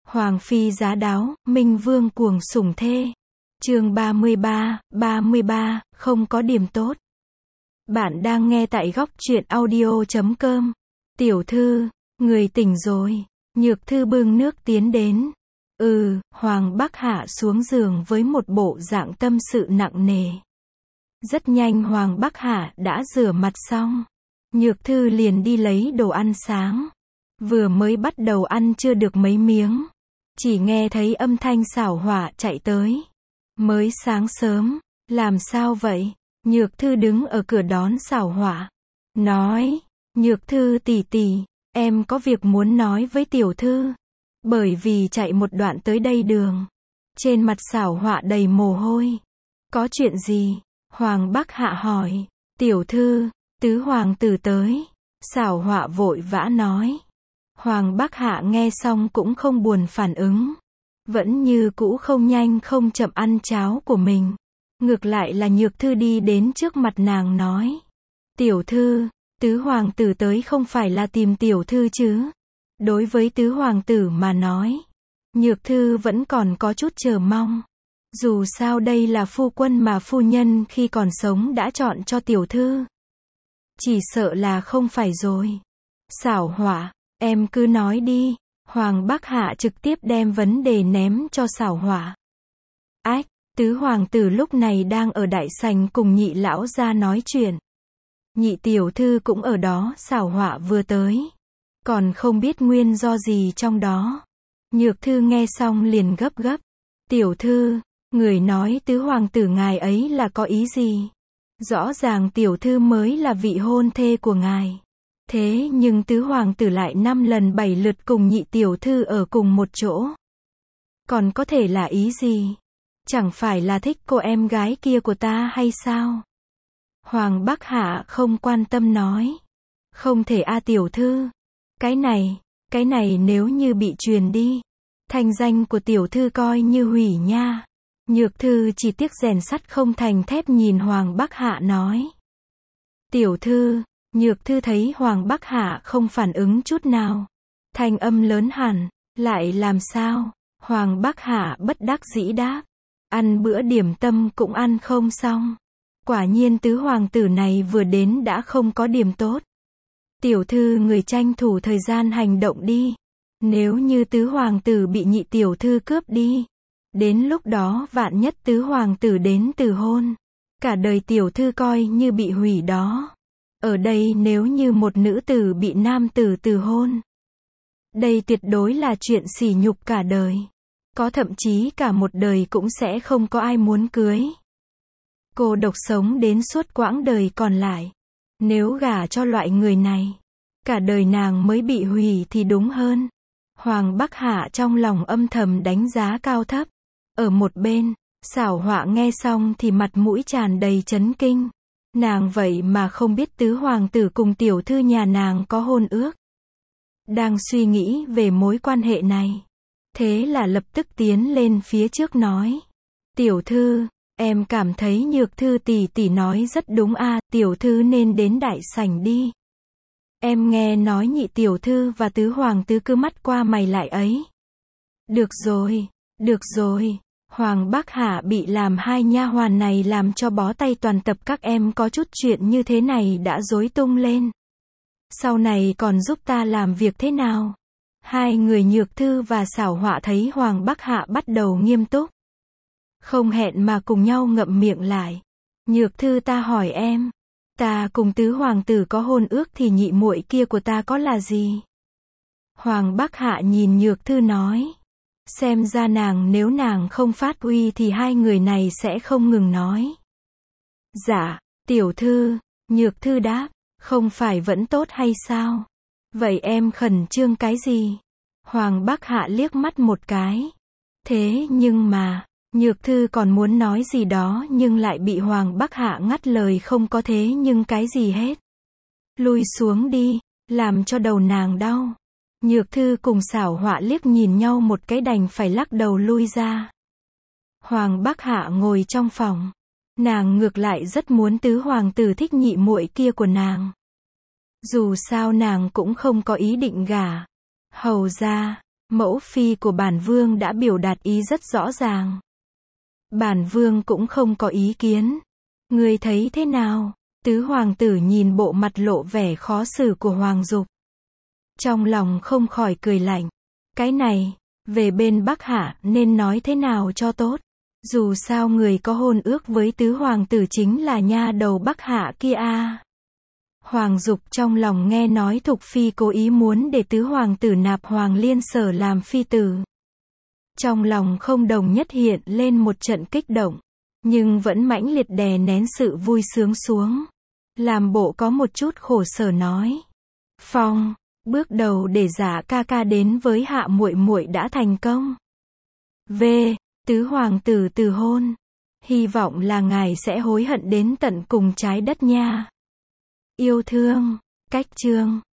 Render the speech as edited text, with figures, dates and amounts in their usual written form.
Hoàng phi giá đáo, Minh Vương cuồng sủng thê. Chương 33, không có điểm tốt. Bạn đang nghe tại góc truyện audio.com. Tiểu thư, người tỉnh rồi. Nhược thư bưng nước tiến đến. Hoàng Bắc Hạ xuống giường với một bộ dạng tâm sự nặng nề. Rất nhanh Hoàng Bắc Hạ đã rửa mặt xong. Nhược thư liền đi lấy đồ ăn sáng. Vừa mới bắt đầu ăn chưa được mấy miếng. Chỉ nghe thấy âm thanh Xảo Họa chạy tới. Mới sáng sớm, làm sao vậy? Nhược thư đứng ở cửa đón Xảo Họa. Nói, Nhược thư tỷ tỷ, em có việc muốn nói với tiểu thư. Bởi vì chạy một đoạn tới đây đường. Trên mặt Xảo Họa đầy mồ hôi. Có chuyện gì? Hoàng Bắc Hạ hỏi. Tiểu thư, tứ hoàng tử tới. Xảo Họa vội vã nói. Hoàng Bắc Hạ nghe xong cũng không buồn phản ứng. Vẫn như cũ không nhanh không chậm ăn cháo của mình. Ngược lại là Nhược thư đi đến trước mặt nàng nói. Tiểu thư, tứ hoàng tử tới không phải là tìm tiểu thư chứ? Đối với tứ hoàng tử mà nói, Nhược thư vẫn còn có chút chờ mong. Dù sao đây là phu quân mà phu nhân khi còn sống đã chọn cho tiểu thư. Chỉ sợ là không phải rồi. Xảo Họa, em cứ nói đi. Hoàng Bắc Hạ trực tiếp đem vấn đề ném cho Xảo Họa. Ách, tứ hoàng tử lúc này đang ở đại sảnh cùng nhị lão gia nói chuyện. Nhị tiểu thư cũng ở đó. Xảo Họa vừa tới, còn không biết nguyên do gì trong đó. Nhược thư nghe xong liền gấp gấp. Tiểu thư, người nói tứ hoàng tử ngài ấy là có ý gì? Rõ ràng tiểu thư mới là vị hôn thê của ngài. Thế nhưng tứ hoàng tử lại 5 lần 7 lượt cùng nhị tiểu thư ở cùng một chỗ. Còn có thể là ý gì? Chẳng phải là thích cô em gái kia của ta hay sao? Hoàng Bắc Hạ không quan tâm nói. Không thể a tiểu thư. Cái này nếu như bị truyền đi, thành danh của tiểu thư coi như hủy nha. Nhược thư chỉ tiếc rèn sắt không thành thép nhìn Hoàng Bắc Hạ nói. Tiểu thư, Nhược thư thấy Hoàng Bắc Hạ không phản ứng chút nào. Thanh âm lớn hẳn, lại làm sao? Hoàng Bắc Hạ bất đắc dĩ đáp. Ăn bữa điểm tâm cũng ăn không xong. Quả nhiên tứ hoàng tử này vừa đến đã không có điểm tốt. Tiểu thư người tranh thủ thời gian hành động đi. Nếu như tứ hoàng tử bị nhị tiểu thư cướp đi, đến lúc đó vạn nhất tứ hoàng tử đến từ hôn, cả đời tiểu thư coi như bị hủy đó. Ở đây nếu như một nữ tử bị nam tử từ hôn, đây tuyệt đối là chuyện sỉ nhục cả đời. Có thậm chí cả một đời cũng sẽ không có ai muốn cưới. Cô độc sống đến suốt quãng đời còn lại. Nếu gả cho loại người này, cả đời nàng mới bị hủy thì đúng hơn. Hoàng Bắc Hạ trong lòng âm thầm đánh giá cao thấp. Ở một bên, Xảo Họa nghe xong thì mặt mũi tràn đầy chấn kinh. Nàng vậy mà không biết tứ hoàng tử cùng tiểu thư nhà nàng có hôn ước. Đang suy nghĩ về mối quan hệ này. Thế là lập tức tiến lên phía trước nói. Tiểu thư, em cảm thấy Nhược thư tỷ tỷ nói rất đúng a, tiểu thư nên đến đại sảnh đi. Em nghe nói nhị tiểu thư và tứ hoàng tử cứ mắt qua mày lại ấy. Được rồi. Hoàng Bắc Hạ bị làm hai nha hoàn này làm cho bó tay toàn tập, các em có chút chuyện như thế này đã rối tung lên. Sau này còn giúp ta làm việc thế nào? Hai người Nhược thư và Xảo Họa thấy Hoàng Bắc Hạ bắt đầu nghiêm túc. Không hẹn mà cùng nhau ngậm miệng lại. Nhược thư, ta hỏi em. Ta cùng tứ hoàng tử có hôn ước thì nhị muội kia của ta có là gì? Hoàng Bắc Hạ nhìn Nhược thư nói. Xem ra nếu nàng không phát uy thì hai người này sẽ không ngừng nói. Dạ, tiểu thư, Nhược thư đáp. Không phải vẫn tốt hay sao? Vậy em khẩn trương cái gì? Hoàng Bắc Hạ liếc mắt một cái. Thế nhưng mà, Nhược thư còn muốn nói gì đó nhưng lại bị Hoàng Bắc Hạ ngắt lời, không có thế nhưng cái gì hết. Lui xuống đi, làm cho đầu nàng đau. Nhược thư cùng Xảo Họa liếc nhìn nhau một cái đành phải lắc đầu lui ra. Hoàng Bắc Hạ ngồi trong phòng. Nàng ngược lại rất muốn tứ hoàng tử thích nhị muội kia của nàng. Dù sao nàng cũng không có ý định gả. Hầu ra, Mẫu phi của bản vương đã biểu đạt ý rất rõ ràng. Bản vương cũng không có ý kiến. Ngươi thấy thế nào? Tứ hoàng tử nhìn bộ mặt lộ vẻ khó xử của Hoàng Dục. Trong lòng không khỏi cười lạnh. Cái này, về bên Bắc Hạ nên nói thế nào cho tốt? Dù sao người có hôn ước với tứ hoàng tử chính là nha đầu Bắc Hạ kia a. Hoàng Dục trong lòng nghe nói Thục Phi cố ý muốn để tứ hoàng tử nạp Hoàng Liên Sở làm phi tử. Trong lòng không đồng nhất hiện lên một trận kích động, nhưng vẫn mãnh liệt đè nén sự vui sướng xuống. Làm bộ có một chút khổ sở nói. Phong, bước đầu để giả ca ca đến với Hạ muội muội đã thành công. Tứ hoàng tử từ hôn. Hy vọng là ngài sẽ hối hận đến tận cùng trái đất nha. Yêu thương. Cách chương